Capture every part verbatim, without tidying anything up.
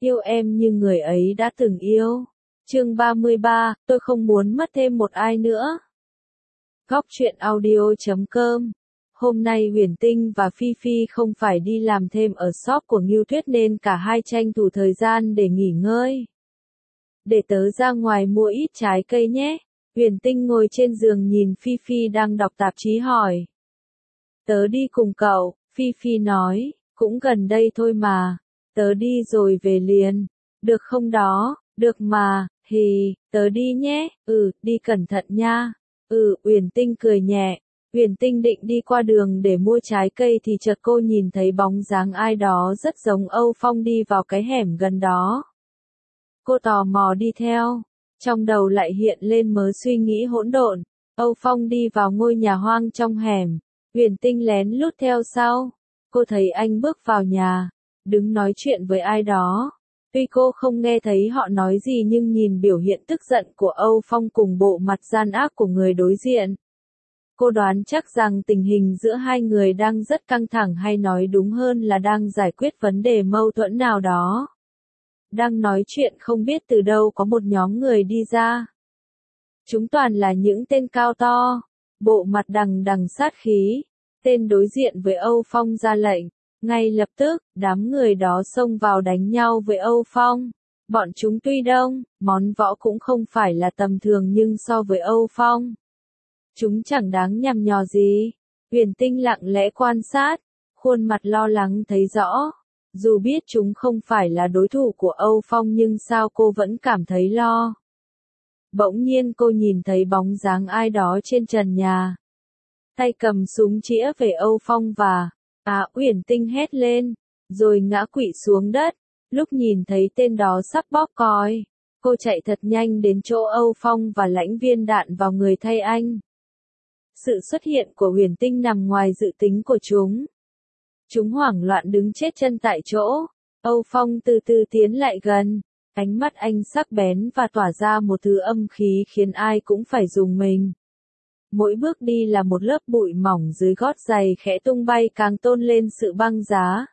yêu em như người ấy đã từng yêu. Chương ba mươi ba, tôi không muốn mất thêm một ai nữa. Góc truyện audio chấm com. Hôm nay Huyền Tinh và Phi Phi không phải đi làm thêm ở shop của Ngưu Tuyết nên cả hai tranh thủ thời gian để nghỉ ngơi. Để tớ ra ngoài mua ít trái cây nhé. Huyền Tinh ngồi trên giường nhìn Phi Phi đang đọc tạp chí hỏi. Tớ đi cùng cậu, Phi Phi nói, cũng gần đây thôi mà. Tớ đi rồi về liền. Được không đó, được mà, hì, tớ đi nhé, ừ, đi cẩn thận nha. Ừ, Huyền Tinh cười nhẹ. Huyền Tinh định đi qua đường để mua trái cây thì chợt cô nhìn thấy bóng dáng ai đó rất giống Âu Phong đi vào cái hẻm gần đó. Cô tò mò đi theo, trong đầu lại hiện lên mớ suy nghĩ hỗn độn. Âu Phong đi vào ngôi nhà hoang trong hẻm, Huyền Tinh lén lút theo sau. Cô thấy anh bước vào nhà, đứng nói chuyện với ai đó. Tuy cô không nghe thấy họ nói gì nhưng nhìn biểu hiện tức giận của Âu Phong cùng bộ mặt gian ác của người đối diện. Cô đoán chắc rằng tình hình giữa hai người đang rất căng thẳng, hay nói đúng hơn là đang giải quyết vấn đề mâu thuẫn nào đó. Đang nói chuyện không biết từ đâu có một nhóm người đi ra. Chúng toàn là những tên cao to, bộ mặt đằng đằng sát khí. Tên đối diện với Âu Phong ra lệnh. Ngay lập tức, đám người đó xông vào đánh nhau với Âu Phong. Bọn chúng tuy đông, món võ cũng không phải là tầm thường nhưng so với Âu Phong, chúng chẳng đáng nhằm nhò gì. Huyền Tinh lặng lẽ quan sát, khuôn mặt lo lắng thấy rõ. Dù biết chúng không phải là đối thủ của Âu Phong nhưng sao cô vẫn cảm thấy lo. Bỗng nhiên cô nhìn thấy bóng dáng ai đó trên trần nhà. Tay cầm súng chĩa về Âu Phong và... À, Huyền Tinh hét lên, rồi ngã quỵ xuống đất. Lúc nhìn thấy tên đó sắp bóp còi, cô chạy thật nhanh đến chỗ Âu Phong và lãnh viên đạn vào người thay anh. Sự xuất hiện của Huyền Tinh nằm ngoài dự tính của chúng. Chúng hoảng loạn đứng chết chân tại chỗ. Âu Phong từ từ tiến lại gần, ánh mắt anh sắc bén và tỏa ra một thứ âm khí khiến ai cũng phải rùng mình. Mỗi bước đi là một lớp bụi mỏng dưới gót giày khẽ tung bay càng tôn lên sự băng giá.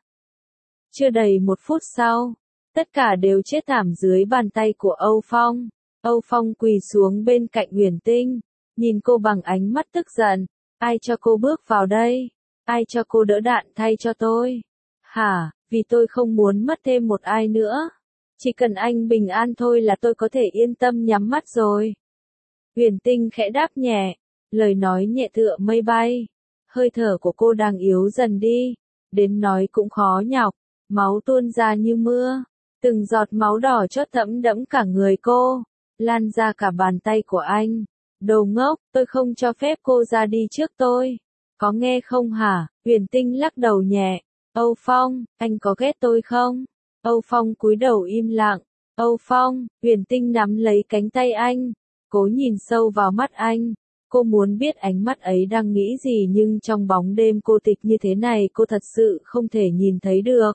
Chưa đầy một phút sau, tất cả đều chết thảm dưới bàn tay của Âu Phong. Âu Phong quỳ xuống bên cạnh Huyền Tinh, nhìn cô bằng ánh mắt tức giận. Ai cho cô bước vào đây? Ai cho cô đỡ đạn thay cho tôi? Hả, vì tôi không muốn mất thêm một ai nữa. Chỉ cần anh bình an thôi là tôi có thể yên tâm nhắm mắt rồi. Huyền Tinh khẽ đáp nhẹ. Lời nói nhẹ tựa mây bay. Hơi thở của cô đang yếu dần đi. Đến nói cũng khó nhọc. Máu tuôn ra như mưa. Từng giọt máu đỏ chót thẫm đẫm cả người cô. Lan ra cả bàn tay của anh. Đồ ngốc, tôi không cho phép cô ra đi trước tôi. Có nghe không hả? Huyền Tinh lắc đầu nhẹ. Âu Phong, anh có ghét tôi không? Âu Phong cúi đầu im lặng. Âu Phong, Huyền Tinh nắm lấy cánh tay anh. Cố nhìn sâu vào mắt anh. Cô muốn biết ánh mắt ấy đang nghĩ gì nhưng trong bóng đêm cô tịch như thế này cô thật sự không thể nhìn thấy được.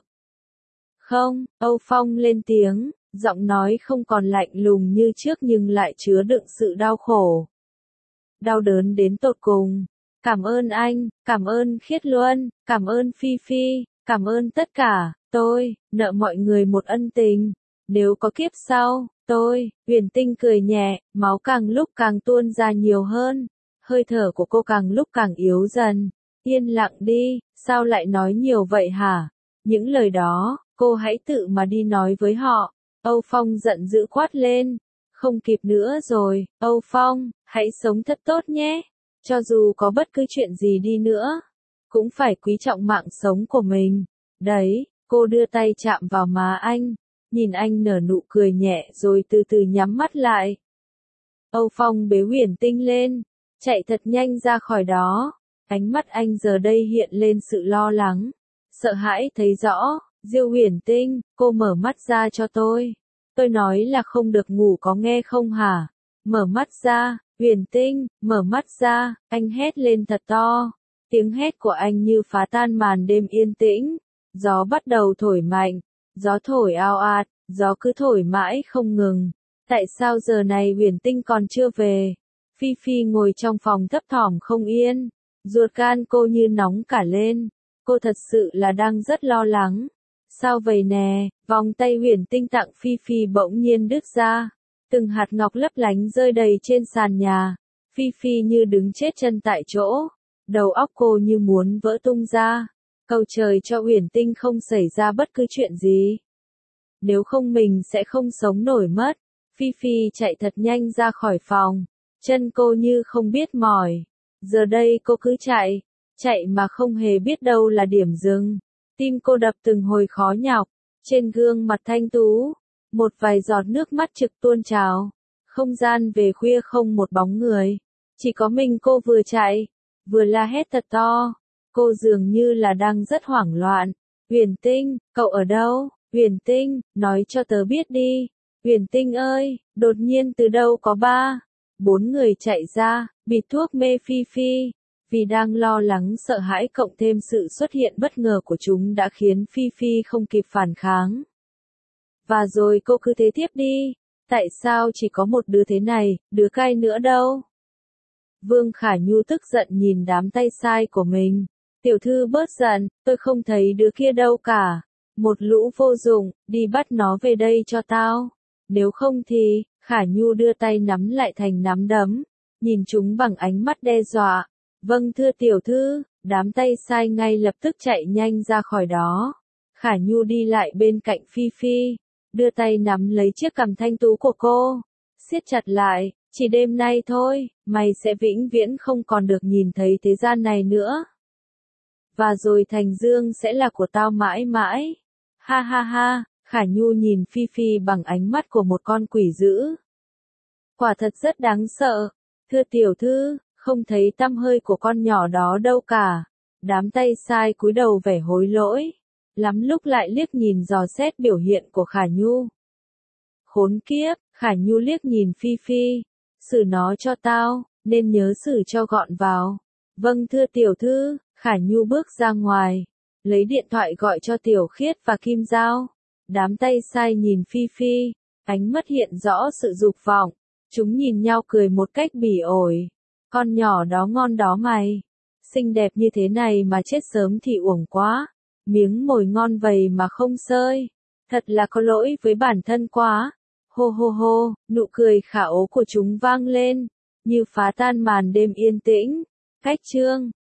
Không, Âu Phong lên tiếng, giọng nói không còn lạnh lùng như trước nhưng lại chứa đựng sự đau khổ. Đau đớn đến tột cùng. Cảm ơn anh, cảm ơn Khiết Luân, cảm ơn Phi Phi, cảm ơn tất cả, tôi, nợ mọi người một ân tình. Nếu có kiếp sau, tôi, Huyền Tinh cười nhẹ, máu càng lúc càng tuôn ra nhiều hơn. Hơi thở của cô càng lúc càng yếu dần. Yên lặng đi, sao lại nói nhiều vậy hả? Những lời đó, cô hãy tự mà đi nói với họ. Âu Phong giận dữ quát lên. Không kịp nữa rồi, Âu Phong, hãy sống thật tốt nhé. Cho dù có bất cứ chuyện gì đi nữa, cũng phải quý trọng mạng sống của mình. Đấy, cô đưa tay chạm vào má anh. Nhìn anh nở nụ cười nhẹ rồi từ từ nhắm mắt lại. Âu Phong bế Huyền Tinh lên, chạy thật nhanh ra khỏi đó. Ánh mắt anh giờ đây hiện lên sự lo lắng, sợ hãi thấy rõ. Diêu Huyền Tinh, cô mở mắt ra cho tôi. Tôi nói là không được ngủ có nghe không hả? Mở mắt ra, Huyền Tinh, mở mắt ra, anh hét lên thật to. Tiếng hét của anh như phá tan màn đêm yên tĩnh. Gió bắt đầu thổi mạnh. Gió thổi ao ạt, gió cứ thổi mãi không ngừng. Tại sao giờ này Huyền Tinh còn chưa về? Phi Phi ngồi trong phòng thấp thỏm không yên. Ruột gan cô như nóng cả lên. Cô thật sự là đang rất lo lắng. Sao vậy nè, vòng tay Huyền Tinh tặng Phi Phi bỗng nhiên đứt ra. Từng hạt ngọc lấp lánh rơi đầy trên sàn nhà. Phi Phi như đứng chết chân tại chỗ. Đầu óc cô như muốn vỡ tung ra. Cầu trời cho Huyền Tinh không xảy ra bất cứ chuyện gì. Nếu không mình sẽ không sống nổi mất. Phi Phi chạy thật nhanh ra khỏi phòng. Chân cô như không biết mỏi. Giờ đây cô cứ chạy. Chạy mà không hề biết đâu là điểm dừng. Tim cô đập từng hồi khó nhọc. Trên gương mặt thanh tú. Một vài giọt nước mắt trực tuôn trào. Không gian về khuya không một bóng người. Chỉ có mình cô vừa chạy. Vừa la hét thật to. Cô dường như là đang rất hoảng loạn. Huyền Tinh, cậu ở đâu? Huyền Tinh, nói cho tớ biết đi. Huyền Tinh ơi, đột nhiên từ đâu có ba, bốn người chạy ra, bịt thuốc mê Phi Phi. Vì đang lo lắng sợ hãi cộng thêm sự xuất hiện bất ngờ của chúng đã khiến Phi Phi không kịp phản kháng. Và rồi cô cứ thế tiếp đi. Tại sao chỉ có một đứa thế này, đứa cai nữa đâu? Vương Khả Nhu tức giận nhìn đám tay sai của mình. Tiểu thư bớt giận, tôi không thấy đứa kia đâu cả. Một lũ vô dụng, đi bắt nó về đây cho tao. Nếu không thì, Khả Nhu đưa tay nắm lại thành nắm đấm. Nhìn chúng bằng ánh mắt đe dọa. Vâng thưa tiểu thư, đám tay sai ngay lập tức chạy nhanh ra khỏi đó. Khả Nhu đi lại bên cạnh Phi Phi. Đưa tay nắm lấy chiếc cằm thanh tú của cô. Siết chặt lại, chỉ đêm nay thôi, mày sẽ vĩnh viễn không còn được nhìn thấy thế gian này nữa. Và rồi Thành Dương sẽ là của tao mãi mãi. Ha ha ha, Khả Nhu nhìn Phi Phi bằng ánh mắt của một con quỷ dữ. Quả thật rất đáng sợ. Thưa tiểu thư, không thấy tăm hơi của con nhỏ đó đâu cả. Đám tay sai cúi đầu vẻ hối lỗi. Lắm lúc lại liếc nhìn dò xét biểu hiện của Khả Nhu. Khốn kiếp, Khả Nhu liếc nhìn Phi Phi. Xử nó cho tao, nên nhớ xử cho gọn vào. Vâng thưa tiểu thư, Khả Nhu bước ra ngoài. Lấy điện thoại gọi cho Tiểu Khiết và Kim Giao. Đám tay sai nhìn Phi Phi. Ánh mắt hiện rõ sự dục vọng. Chúng nhìn nhau cười một cách bỉ ổi. Con nhỏ đó ngon đó mày. Xinh đẹp như thế này mà chết sớm thì uổng quá. Miếng mồi ngon vầy mà không sơi. Thật là có lỗi với bản thân quá. Hô hô hô, nụ cười khả ố của chúng vang lên. Như phá tan màn đêm yên tĩnh. Cách chương